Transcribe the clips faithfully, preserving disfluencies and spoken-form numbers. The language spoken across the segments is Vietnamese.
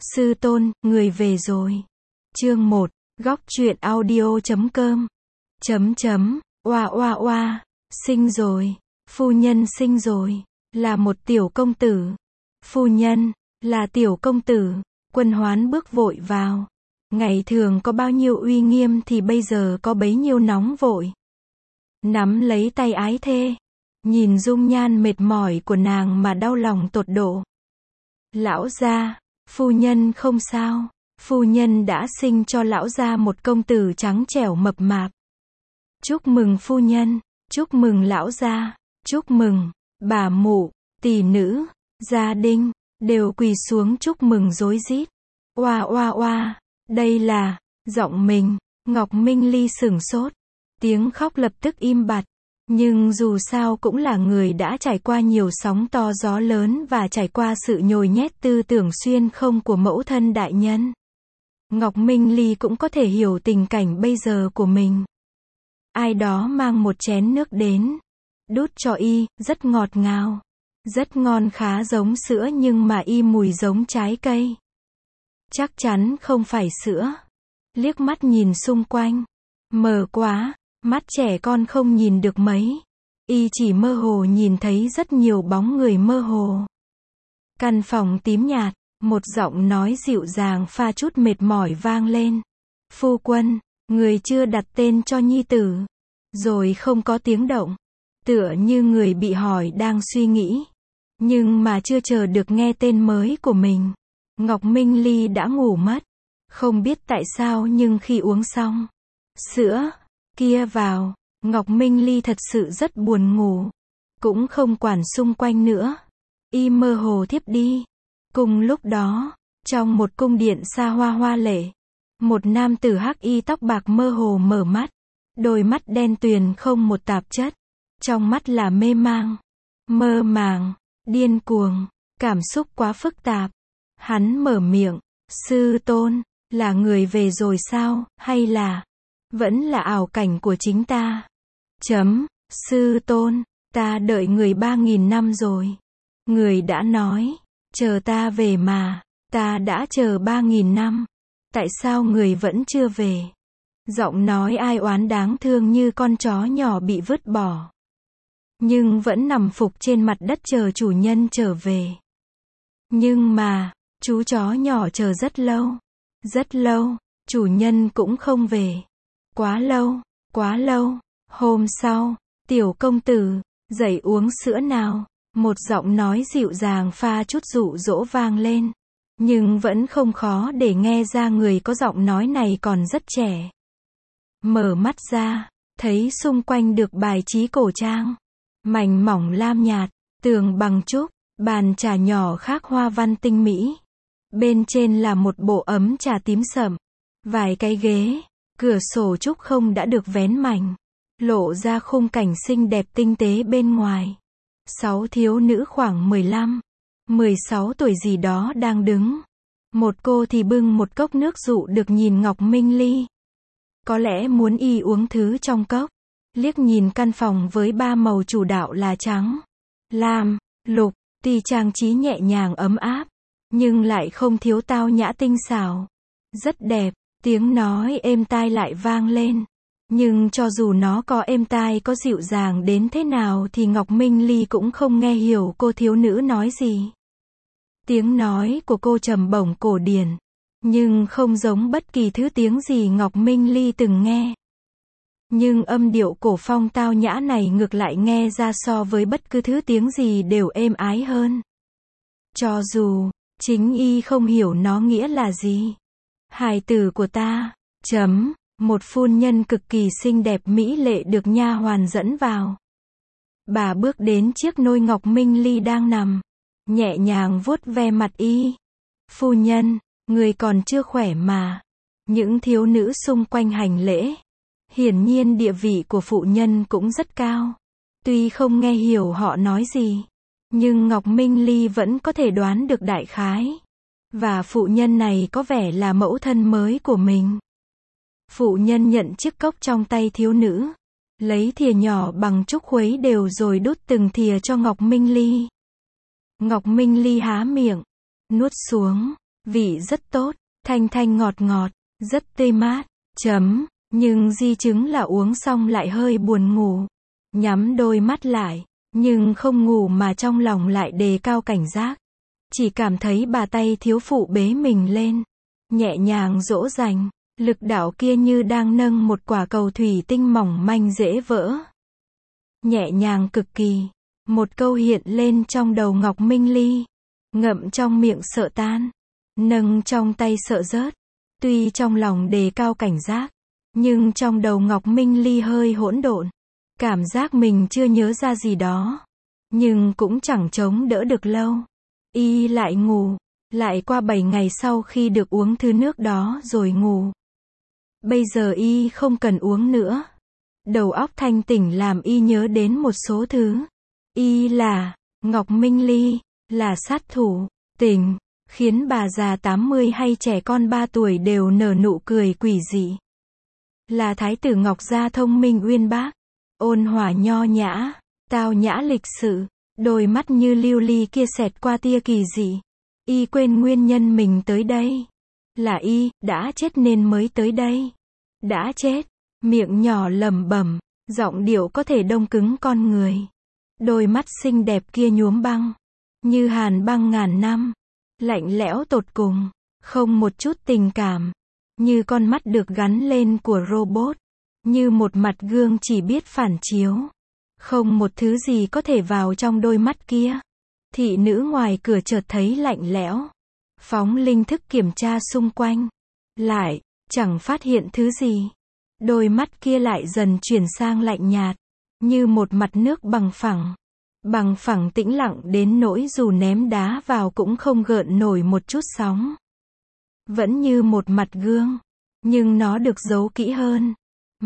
Sư tôn, người về rồi. Chương một, góc truyện audio chấm com. Chấm chấm, oa oa oa, sinh rồi, phu nhân sinh rồi, là một tiểu công tử. Phu nhân, là tiểu công tử, Quân Hoán bước vội vào. Ngày thường có bao nhiêu uy nghiêm thì bây giờ có bấy nhiêu nóng vội. Nắm lấy tay ái thê, nhìn dung nhan mệt mỏi của nàng mà đau lòng tột độ. Lão gia, phu nhân không sao, phu nhân đã sinh cho lão gia một công tử trắng trẻo mập mạp. Chúc mừng phu nhân, chúc mừng lão gia, chúc mừng, bà mụ, tỷ nữ, gia đình, đều quỳ xuống chúc mừng rối rít. Oa oa oa, đây là, giọng mình, Ngọc Minh Ly sửng sốt, tiếng khóc lập tức im bặt. Nhưng dù sao cũng là người đã trải qua nhiều sóng to gió lớn và trải qua sự nhồi nhét tư tưởng xuyên không của mẫu thân đại nhân. Ngọc Minh Ly cũng có thể hiểu tình cảnh bây giờ của mình. Ai đó mang một chén nước đến, đút cho y, rất ngọt ngào, rất ngon, khá giống sữa nhưng mà y mùi giống trái cây. Chắc chắn không phải sữa. Liếc mắt nhìn xung quanh, mờ quá, mắt trẻ con không nhìn được mấy. Y chỉ mơ hồ nhìn thấy rất nhiều bóng người mơ hồ. Căn phòng tím nhạt, một giọng nói dịu dàng pha chút mệt mỏi vang lên. Phu quân, người chưa đặt tên cho nhi tử. Rồi không có tiếng động. Tựa như người bị hỏi đang suy nghĩ. Nhưng mà chưa chờ được nghe tên mới của mình, Ngọc Minh Ly đã ngủ mất. Không biết tại sao nhưng khi uống xong sữa kia vào, Ngọc Minh Ly thật sự rất buồn ngủ. Cũng không quản xung quanh nữa. Y mơ hồ thiếp đi. Cùng lúc đó, trong một cung điện xa hoa hoa lệ, một nam tử hắc y tóc bạc mơ hồ mở mắt. Đôi mắt đen tuyền không một tạp chất. Trong mắt là mê mang, mơ màng, điên cuồng, cảm xúc quá phức tạp. Hắn mở miệng, sư tôn, là người về rồi sao, hay là vẫn là ảo cảnh của chính ta? Chấm, sư tôn, ta đợi người ba nghìn năm rồi. Người đã nói, chờ ta về mà, ta đã chờ ba nghìn năm. Tại sao người vẫn chưa về? Giọng nói ai oán đáng thương như con chó nhỏ bị vứt bỏ. Nhưng vẫn nằm phục trên mặt đất chờ chủ nhân trở về. Nhưng mà, chú chó nhỏ chờ rất lâu. Rất lâu, chủ nhân cũng không về. Quá lâu, quá lâu. Hôm sau, tiểu công tử, dậy uống sữa nào. Một giọng nói dịu dàng pha chút dụ dỗ vang lên. Nhưng vẫn không khó để nghe ra người có giọng nói này còn rất trẻ. Mở mắt ra, thấy xung quanh được bài trí cổ trang. Mảnh mỏng lam nhạt, tường bằng trúc, bàn trà nhỏ khác hoa văn tinh mỹ. Bên trên là một bộ ấm trà tím sậm. Vài cái ghế, cửa sổ trúc không đã được vén mảnh. Lộ ra khung cảnh xinh đẹp tinh tế bên ngoài. Sáu thiếu nữ khoảng mười lăm, mười sáu tuổi gì đó đang đứng. Một cô thì bưng một cốc nước dụ được nhìn Ngọc Minh Ly. Có lẽ muốn y uống thứ trong cốc. Liếc nhìn căn phòng với ba màu chủ đạo là trắng, lam, lục, tuy trang trí nhẹ nhàng ấm áp, nhưng lại không thiếu tao nhã tinh xảo. Rất đẹp, tiếng nói êm tai lại vang lên. Nhưng cho dù nó có êm tai có dịu dàng đến thế nào thì Ngọc Minh Ly cũng không nghe hiểu cô thiếu nữ nói gì. Tiếng nói của cô trầm bổng cổ điển, nhưng không giống bất kỳ thứ tiếng gì Ngọc Minh Ly từng nghe. Nhưng âm điệu cổ phong tao nhã này ngược lại nghe ra so với bất cứ thứ tiếng gì đều êm ái hơn. Cho dù, chính y không hiểu nó nghĩa là gì. Hài tử của ta, chấm, một phu nhân cực kỳ xinh đẹp mỹ lệ được nha hoàn dẫn vào. Bà bước đến chiếc nôi Ngọc Minh Ly đang nằm, nhẹ nhàng vuốt ve mặt y. Phu nhân, người còn chưa khỏe mà. Những thiếu nữ xung quanh hành lễ. Hiển nhiên địa vị của phụ nhân cũng rất cao. Tuy không nghe hiểu họ nói gì, nhưng Ngọc Minh Ly vẫn có thể đoán được đại khái. Và phụ nhân này có vẻ là mẫu thân mới của mình. Phụ nhân nhận chiếc cốc trong tay thiếu nữ, lấy thìa nhỏ bằng trúc khuấy đều rồi đút từng thìa cho Ngọc Minh Ly. Ngọc Minh Ly há miệng, nuốt xuống, Vị rất tốt, thanh thanh ngọt ngọt, rất tươi mát. Chấm, nhưng di chứng là uống xong lại hơi buồn ngủ. Nhắm đôi mắt lại, nhưng không ngủ mà trong lòng lại đề cao cảnh giác. Chỉ cảm thấy bà tay thiếu phụ bế mình lên, nhẹ nhàng dỗ dành, lực đạo kia như đang nâng một quả cầu thủy tinh mỏng manh dễ vỡ. Nhẹ nhàng cực kỳ, một câu hiện lên trong đầu Ngọc Minh Ly, ngậm trong miệng sợ tan, nâng trong tay sợ rớt. Tuy trong lòng đề cao cảnh giác, nhưng trong đầu Ngọc Minh Ly hơi hỗn độn, cảm giác mình chưa nhớ ra gì đó, nhưng cũng chẳng chống đỡ được lâu. Y lại ngủ, lại qua bảy ngày sau khi được uống thứ nước đó rồi ngủ. Bây giờ Y không cần uống nữa. Đầu óc thanh tỉnh làm Y nhớ đến một số thứ. Y là Ngọc Minh Ly, là sát thủ, tỉnh, khiến bà già tám mươi hay trẻ con ba tuổi đều nở nụ cười quỷ dị. Là thái tử Ngọc gia thông minh uyên bác, ôn hòa nho nhã, tao nhã lịch sự, đôi mắt như lưu ly kia xẹt qua tia kỳ dị. Y quên nguyên nhân mình tới đây. Là Y, đã chết nên mới tới đây. Đã chết, miệng nhỏ lẩm bẩm, giọng điệu có thể đông cứng con người. Đôi mắt xinh đẹp kia nhuốm băng, như hàn băng ngàn năm, lạnh lẽo tột cùng, không một chút tình cảm, như con mắt được gắn lên của robot, như một mặt gương chỉ biết phản chiếu. Không một thứ gì có thể vào trong đôi mắt kia. Thị nữ ngoài cửa chợt thấy lạnh lẽo, phóng linh thức kiểm tra xung quanh, lại chẳng phát hiện thứ gì. Đôi mắt kia lại dần chuyển sang lạnh nhạt, như một mặt nước bằng phẳng. Bằng phẳng tĩnh lặng đến nỗi dù ném đá vào cũng không gợn nổi một chút sóng. Vẫn như một mặt gương, nhưng nó được giấu kỹ hơn.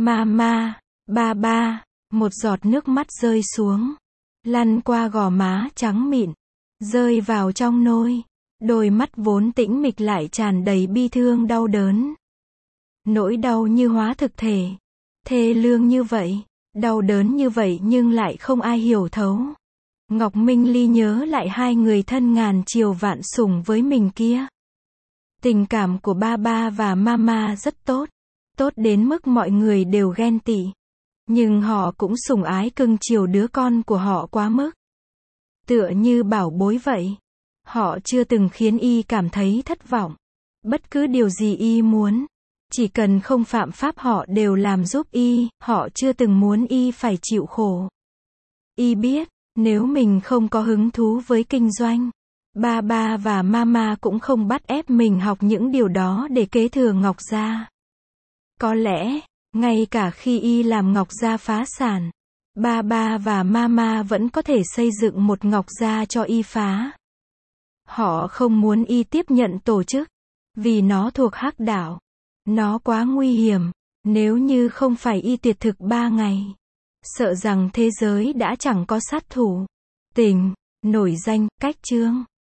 Mama, ba ba, một giọt nước mắt rơi xuống, lăn qua gò má trắng mịn, rơi vào trong nôi. Đôi mắt vốn tĩnh mịch lại tràn đầy bi thương đau đớn. Nỗi đau như hóa thực thể, thê lương như vậy, đau đớn như vậy nhưng lại không ai hiểu thấu. Ngọc Minh Ly nhớ lại hai người thân ngàn chiều vạn sủng với mình kia. Tình cảm của ba ba và mama rất tốt, tốt đến mức mọi người đều ghen tị. Nhưng họ cũng sủng ái cưng chiều đứa con của họ quá mức. Tựa như bảo bối vậy. Họ chưa từng khiến Y cảm thấy thất vọng. Bất cứ điều gì Y muốn, chỉ cần không phạm pháp họ đều làm giúp Y, họ chưa từng muốn Y phải chịu khổ. Y biết, nếu mình không có hứng thú với kinh doanh, ba ba và mama cũng không bắt ép mình học những điều đó để kế thừa Ngọc gia. Có lẽ, ngay cả khi Y làm Ngọc gia phá sản, ba ba và mama vẫn có thể xây dựng một Ngọc gia cho Y phá. Họ không muốn Y tiếp nhận tổ chức, vì nó thuộc hắc đạo. Nó quá nguy hiểm, nếu như không phải Y tuyệt thực ba ngày, sợ rằng thế giới đã chẳng có sát thủ. Tỉnh, nổi danh, cách chương.